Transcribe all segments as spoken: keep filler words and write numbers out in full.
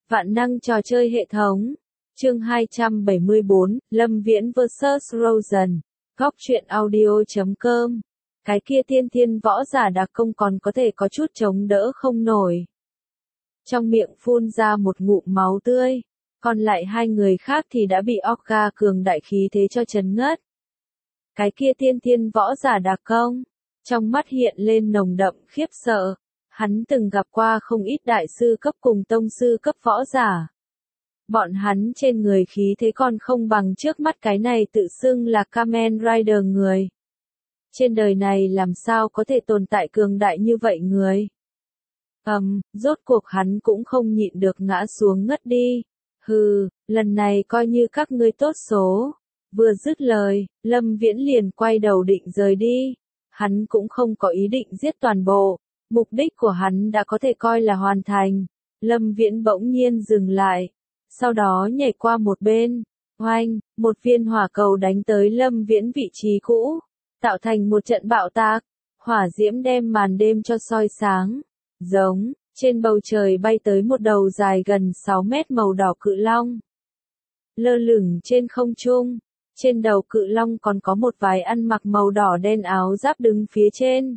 Vạn năng trò chơi hệ thống. Chương hai trăm bảy mươi bốn, Lâm Viễn versus Rosen. Góc truyện audio chấm com. Cái kia tiên thiên võ giả đặc công còn có thể có chút chống đỡ không nổi. Trong miệng phun ra một ngụm máu tươi. Còn lại hai người khác thì đã bị Orca cường đại khí thế cho chấn ngất. Cái kia tiên thiên võ giả đặc công. Trong mắt hiện lên nồng đậm khiếp sợ. Hắn từng gặp qua không ít đại sư cấp cùng tông sư cấp võ giả. Bọn hắn trên người khí thế còn không bằng trước mắt cái này tự xưng là Kamen Rider người. Trên đời này làm sao có thể tồn tại cường đại như vậy người. Ầm, um, rốt cuộc hắn cũng không nhịn được ngã xuống ngất đi. Hừ, lần này coi như các ngươi tốt số. Vừa dứt lời, Lâm Viễn liền quay đầu định rời đi. Hắn cũng không có ý định giết toàn bộ. Mục đích của hắn đã có thể coi là hoàn thành. Lâm Viễn bỗng nhiên dừng lại. Sau đó nhảy qua một bên. Oanh, một viên hỏa cầu đánh tới Lâm Viễn vị trí cũ. Tạo thành một trận bạo tạc. Hỏa diễm đem màn đêm cho soi sáng. Giống, trên bầu trời bay tới một đầu dài gần sáu mét màu đỏ cự long. Lơ lửng trên không trung. Trên đầu cự long còn có một vài ăn mặc màu đỏ đen áo giáp đứng phía trên.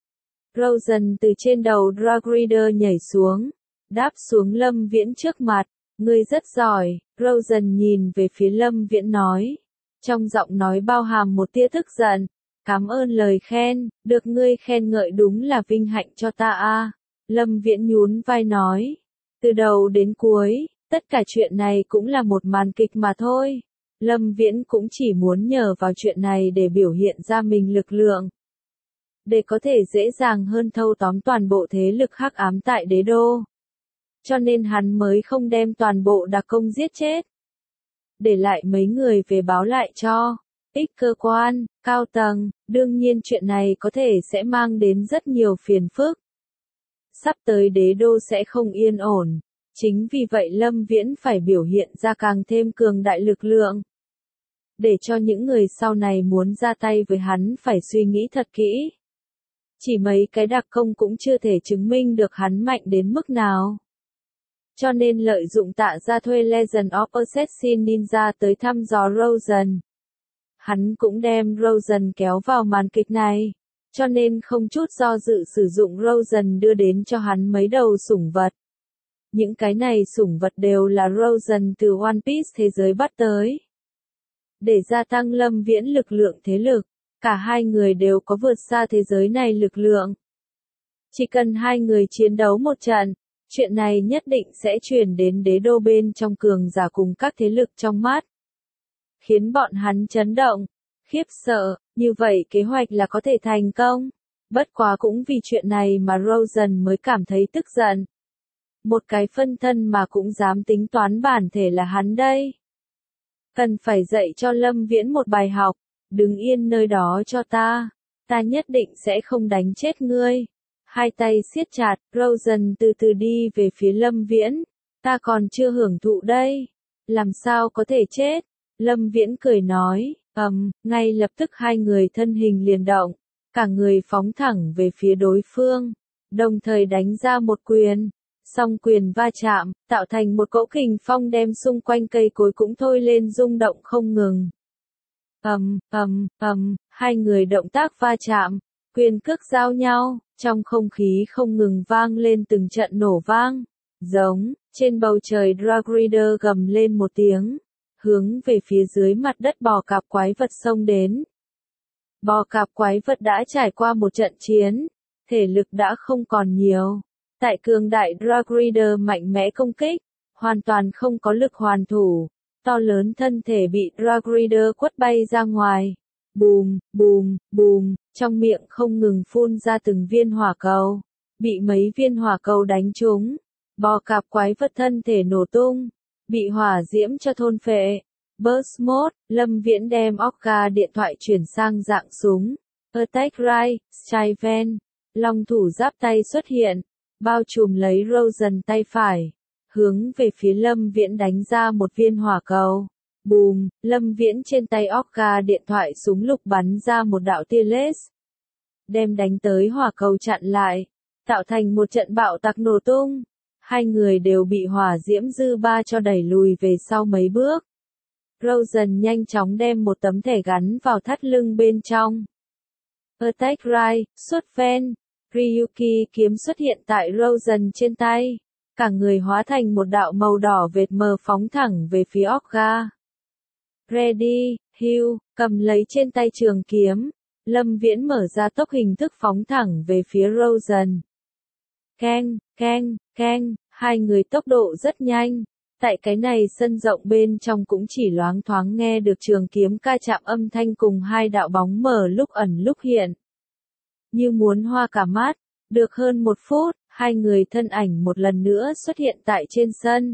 Rosen từ trên đầu Dragrider nhảy xuống, đáp xuống Lâm Viễn trước mặt. Ngươi rất giỏi, Rosen nhìn về phía Lâm Viễn nói. Trong giọng nói bao hàm một tia tức giận. Cảm ơn lời khen, được ngươi khen ngợi đúng là vinh hạnh cho ta a. Lâm Viễn nhún vai nói. Từ đầu đến cuối, tất cả chuyện này cũng là một màn kịch mà thôi. Lâm Viễn cũng chỉ muốn nhờ vào chuyện này để biểu hiện ra mình lực lượng. Để có thể dễ dàng hơn thâu tóm toàn bộ thế lực hắc ám tại đế đô. Cho nên hắn mới không đem toàn bộ đặc công giết chết. Để lại mấy người về báo lại cho ích cơ quan, cao tầng, đương nhiên chuyện này có thể sẽ mang đến rất nhiều phiền phức. Sắp tới đế đô sẽ không yên ổn. Chính vì vậy Lâm Viễn phải biểu hiện ra càng thêm cường đại lực lượng. Để cho những người sau này muốn ra tay với hắn phải suy nghĩ thật kỹ. Chỉ mấy cái đặc công cũng chưa thể chứng minh được hắn mạnh đến mức nào. Cho nên lợi dụng Tạ Gia thuê Legend of Assassin Ninja tới thăm dò Rosen. Hắn cũng đem Rosen kéo vào màn kịch này. Cho nên không chút do dự sử dụng Rosen đưa đến cho hắn mấy đầu sủng vật. Những cái này sủng vật đều là Rosen từ One Piece thế giới bắt tới. Để gia tăng Lâm Viễn lực lượng thế lực. Cả hai người đều có vượt xa thế giới này lực lượng. Chỉ cần hai người chiến đấu một trận, chuyện này nhất định sẽ truyền đến đế đô bên trong cường giả cùng các thế lực trong mắt. Khiến bọn hắn chấn động, khiếp sợ, như vậy kế hoạch là có thể thành công. Bất quá cũng vì chuyện này mà Rosen mới cảm thấy tức giận. Một cái phân thân mà cũng dám tính toán bản thể là hắn đây. Cần phải dạy cho Lâm Viễn một bài học. Đứng yên nơi đó cho ta. Ta nhất định sẽ không đánh chết ngươi. Hai tay siết chặt, Rosen từ từ đi về phía Lâm Viễn. Ta còn chưa hưởng thụ đây. Làm sao có thể chết? Lâm Viễn cười nói. Ầm, um, ngay lập tức hai người thân hình liền động. Cả người phóng thẳng về phía đối phương. Đồng thời đánh ra một quyền. Song quyền va chạm, tạo thành một cỗ kình phong đem xung quanh cây cối cũng thôi lên rung động không ngừng. Ầm, ầm, ầm, hai người động tác va chạm, quyền cước giao nhau, trong không khí không ngừng vang lên từng trận nổ vang. Giống, trên bầu trời Dragrider gầm lên một tiếng, hướng về phía dưới mặt đất bò cạp quái vật xông đến. Bò cạp quái vật đã trải qua một trận chiến, thể lực đã không còn nhiều. Tại cường đại Dragrider mạnh mẽ công kích, hoàn toàn không có lực hoàn thủ. To lớn thân thể bị Dragrider quất bay ra ngoài. Bùm, bùm, bùm, trong miệng không ngừng phun ra từng viên hỏa cầu. Bị mấy viên hỏa cầu đánh trúng. Bò cạp quái vật thân thể nổ tung. Bị hỏa diễm cho thôn phệ. Burst mode, Lâm Viễn đem Orca điện thoại chuyển sang dạng súng. Attack right, Striven. Long thủ giáp tay xuất hiện. Bao trùm lấy Rosen tay phải. Hướng về phía Lâm Viễn đánh ra một viên hỏa cầu. Bùm, Lâm Viễn trên tay Orca điện thoại súng lục bắn ra một đạo tia laser. Đem đánh tới hỏa cầu chặn lại. Tạo thành một trận bạo tạc nổ tung. hai người đều bị hỏa diễm dư ba cho đẩy lùi về sau mấy bước. Rosen nhanh chóng đem một tấm thẻ gắn vào thắt lưng bên trong. Attack right, xuất ven. Ryuki kiếm xuất hiện tại Rosen trên tay. Cả người hóa thành một đạo màu đỏ vệt mờ phóng thẳng về phía Olga. Ready, heal, cầm lấy trên tay trường kiếm. Lâm Viễn mở ra tốc hình thức phóng thẳng về phía Rosen. Keng, keng, keng, hai người tốc độ rất nhanh. Tại cái này sân rộng bên trong cũng chỉ loáng thoáng nghe được trường kiếm ca chạm âm thanh cùng hai đạo bóng mờ lúc ẩn lúc hiện. Như muốn hoa cả mắt, được hơn một phút, hai người thân ảnh một lần nữa xuất hiện tại trên sân.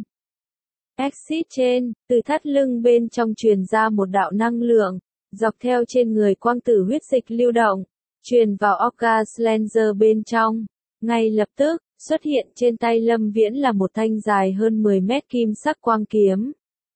Exit trên, từ thắt lưng bên trong truyền ra một đạo năng lượng, dọc theo trên người quang tử huyết dịch lưu động, truyền vào Olga Slender bên trong. Ngay lập tức, xuất hiện trên tay Lâm Viễn là một thanh dài hơn mười mét kim sắc quang kiếm.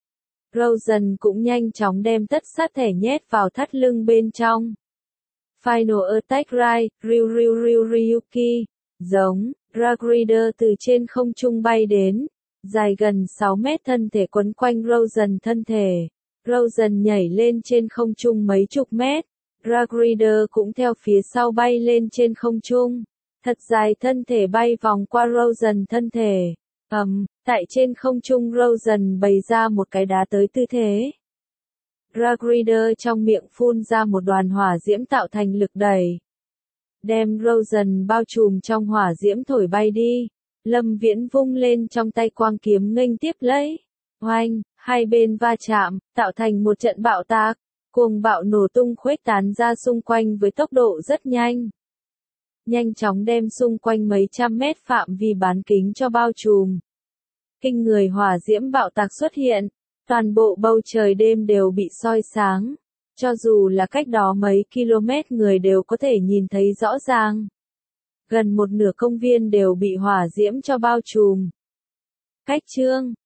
Rosen cũng nhanh chóng đem tất sát thẻ nhét vào thắt lưng bên trong. Final Attack Right, Ryu Ryu Ryu Ryuki, giống, Drag Rider từ trên không trung bay đến, dài gần sáu mét thân thể quấn quanh Rosen thân thể. Rosen nhảy lên trên không trung mấy chục mét, Drag Rider cũng theo phía sau bay lên trên không trung. Thật dài thân thể bay vòng qua Rosen thân thể. Ầm, um, tại trên không trung Rosen bày ra một cái đá tới tư thế. Drag Rider trong miệng phun ra một đoàn hỏa diễm tạo thành lực đẩy. Đem Rosen bao trùm trong hỏa diễm thổi bay đi. Lâm Viễn vung lên trong tay quang kiếm nghênh tiếp lấy. Oanh, hai bên va chạm, tạo thành một trận bạo tạc. Cuồng bạo nổ tung khuếch tán ra xung quanh với tốc độ rất nhanh. Nhanh chóng đem xung quanh mấy trăm mét phạm vi bán kính cho bao trùm. Kinh người hỏa diễm bạo tạc xuất hiện, toàn bộ bầu trời đêm đều bị soi sáng. Cho dù là cách đó mấy km người đều có thể nhìn thấy rõ ràng. Gần một nửa công viên đều bị hỏa diễm cho bao trùm. Cách chương